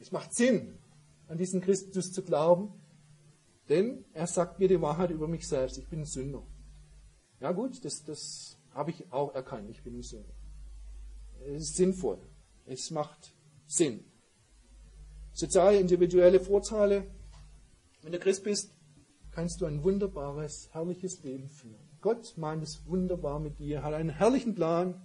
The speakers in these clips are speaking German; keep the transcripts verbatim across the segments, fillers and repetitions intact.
Es macht Sinn, an diesen Christus zu glauben, denn er sagt mir die Wahrheit über mich selbst. Ich bin ein Sünder. Ja gut, das, das habe ich auch erkannt. Ich bin ein Sünder. Es ist sinnvoll. Es macht Sinn. Soziale, individuelle Vorteile. Wenn du Christ bist, kannst du ein wunderbares, herrliches Leben führen. Gott meint es wunderbar mit dir, hat einen herrlichen Plan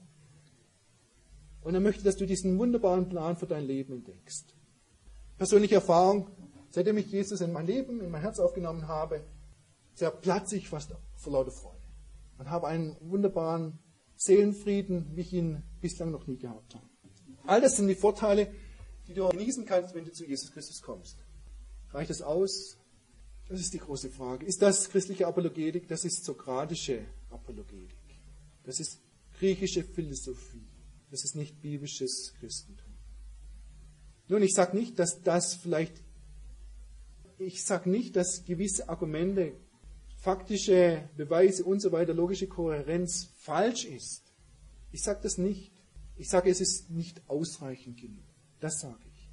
und er möchte, dass du diesen wunderbaren Plan für dein Leben entdeckst. Persönliche Erfahrung, seitdem ich Jesus in mein Leben, in mein Herz aufgenommen habe, zerplatze ich fast vor lauter Freude und habe einen wunderbaren Seelenfrieden, wie ich ihn bislang noch nie gehabt habe. All das sind die Vorteile, die du genießen kannst, wenn du zu Jesus Christus kommst. Reicht das aus? Das ist die große Frage. Ist das christliche Apologetik? Das ist sokratische Apologetik. Das ist griechische Philosophie. Das ist nicht biblisches Christentum. Nun, ich sage nicht, dass das vielleicht, ich sage nicht, dass gewisse Argumente, faktische Beweise und so weiter, logische Kohärenz falsch ist. Ich sage das nicht. Ich sage, es ist nicht ausreichend genug. Das sage ich.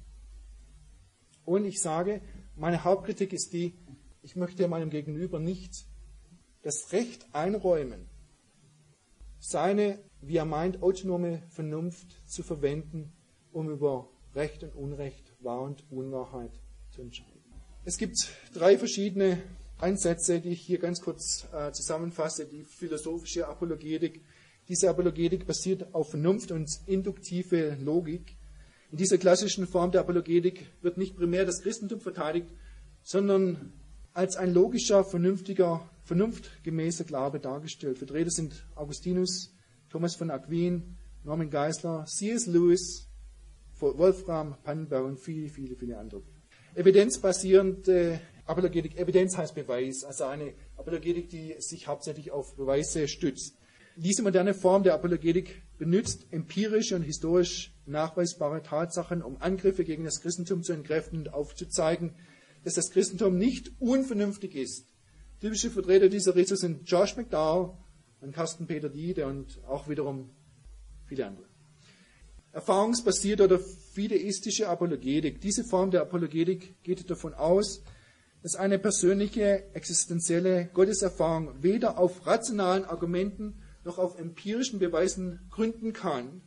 Und ich sage, meine Hauptkritik ist die, ich möchte meinem Gegenüber nicht das Recht einräumen, seine, wie er meint, autonome Vernunft zu verwenden, um über Recht und Unrecht, Wahr und Unwahrheit zu entscheiden. Es gibt drei verschiedene Ansätze, die ich hier ganz kurz äh, zusammenfasse. Die philosophische Apologetik. Diese Apologetik basiert auf Vernunft und induktive Logik. In dieser klassischen Form der Apologetik wird nicht primär das Christentum verteidigt, sondern als ein logischer, vernünftiger, vernunftgemäßer Glaube dargestellt. Vertreter sind Augustinus, Thomas von Aquin, Norman Geisler, C S Lewis, Wolfram Pannenberg und viele, viele, viele andere. Evidenzbasierende Apologetik, Evidenz heißt Beweis, also eine Apologetik, die sich hauptsächlich auf Beweise stützt. Diese moderne Form der Apologetik benutzt empirische und historisch nachweisbare Tatsachen, um Angriffe gegen das Christentum zu entkräften und aufzuzeigen, dass das Christentum nicht unvernünftig ist. Typische Vertreter dieser Richtung sind Josh McDowell und Carsten Peter Diede und auch wiederum viele andere. Erfahrungsbasierte oder fideistische Apologetik. Diese Form der Apologetik geht davon aus, dass eine persönliche, existenzielle Gotteserfahrung weder auf rationalen Argumenten noch auf empirischen Beweisen gründen kann.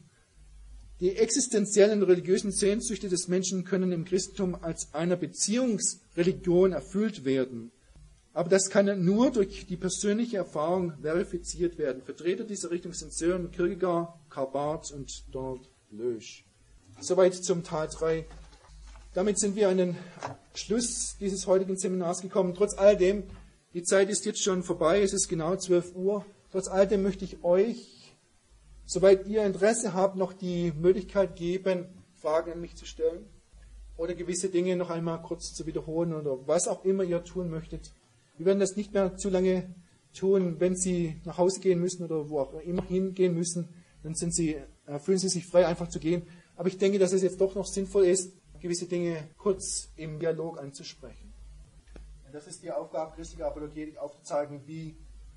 Die existenziellen religiösen Sehnsüchte des Menschen können im Christentum als einer Beziehungsreligion erfüllt werden. Aber das kann nur durch die persönliche Erfahrung verifiziert werden. Vertreter dieser Richtung sind Søren Kierkegaard, Karl Barth und Donald Lösch. Soweit zum Teil drei. Damit sind wir an den Schluss dieses heutigen Seminars gekommen. Trotz alledem, die Zeit ist jetzt schon vorbei, es ist genau zwölf Uhr. Trotz alledem möchte ich euch, soweit ihr Interesse habt, noch die Möglichkeit geben, Fragen an mich zu stellen oder gewisse Dinge noch einmal kurz zu wiederholen oder was auch immer ihr tun möchtet. Wir werden das nicht mehr zu lange tun. Wenn Sie nach Hause gehen müssen oder wo auch immer hingehen müssen, dann sind Sie, äh, fühlen Sie sich frei, einfach zu gehen. Aber ich denke, dass es jetzt doch noch sinnvoll ist, gewisse Dinge kurz im Dialog anzusprechen. Und das ist die Aufgabe christlicher Apologetik, aufzuzeigen, wie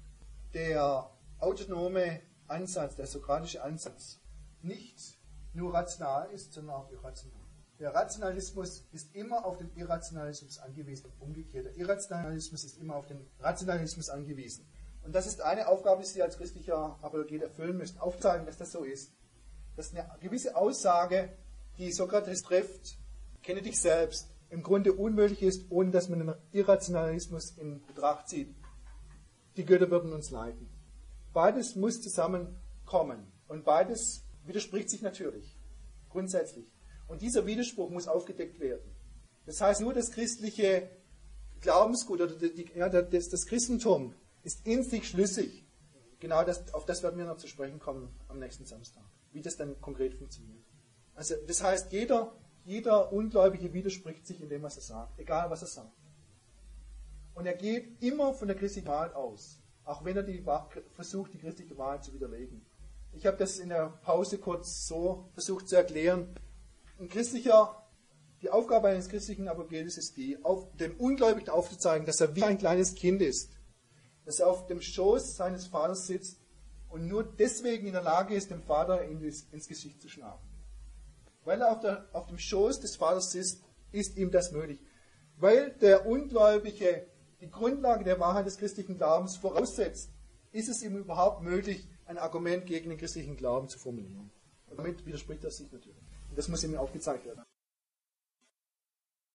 der autonome Ansatz, der sokratische Ansatz, nicht nur rational ist, sondern auch irrational. Der Rationalismus ist immer auf den Irrationalismus angewiesen und umgekehrt. Der Irrationalismus ist immer auf den Rationalismus angewiesen. Und das ist eine Aufgabe, die Sie als christlicher Apologet erfüllen müssen, aufzeigen, dass das so ist. Dass eine gewisse Aussage, die Sokrates trifft, kenne dich selbst, im Grunde unmöglich ist, ohne dass man den Irrationalismus in Betracht zieht. Die Götter würden uns leiten. Beides muss zusammenkommen. Und beides widerspricht sich natürlich, grundsätzlich. Und dieser Widerspruch muss aufgedeckt werden. Das heißt, nur das christliche Glaubensgut oder die, ja, das, das Christentum ist in sich schlüssig. Genau das, auf das werden wir noch zu sprechen kommen am nächsten Samstag. Wie das dann konkret funktioniert. Also das heißt, jeder, jeder Ungläubige widerspricht sich in dem, was er sagt. Egal, was er sagt. Und er geht immer von der christlichen Wahrheit aus. Auch wenn er die, versucht, die christliche Wahrheit zu widerlegen. Ich habe das in der Pause kurz so versucht zu erklären. Ein christlicher, die Aufgabe eines christlichen Apogetes ist die, auf dem Ungläubigen aufzuzeigen, dass er wie ein kleines Kind ist. Dass er auf dem Schoß seines Vaters sitzt und nur deswegen in der Lage ist, dem Vater ins Gesicht zu schlagen. Weil er auf, der, auf dem Schoß des Vaters sitzt, ist ihm das möglich. Weil der Ungläubige die Grundlage der Wahrheit des christlichen Glaubens voraussetzt, ist es ihm überhaupt möglich, ein Argument gegen den christlichen Glauben zu formulieren. Und damit widerspricht das sich natürlich. Und das muss ihm aufgezeigt werden.